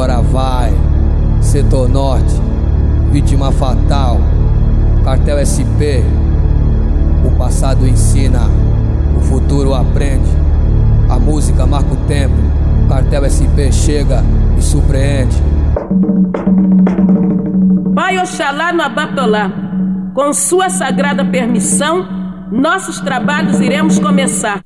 Agora vai, Setor Norte, vítima fatal, Cartel SP. O passado ensina, o futuro aprende. A música marca o tempo, Cartel SP chega e surpreende. Pai Oxalá no Abatolá, com sua sagrada permissão, nossos trabalhos iremos começar.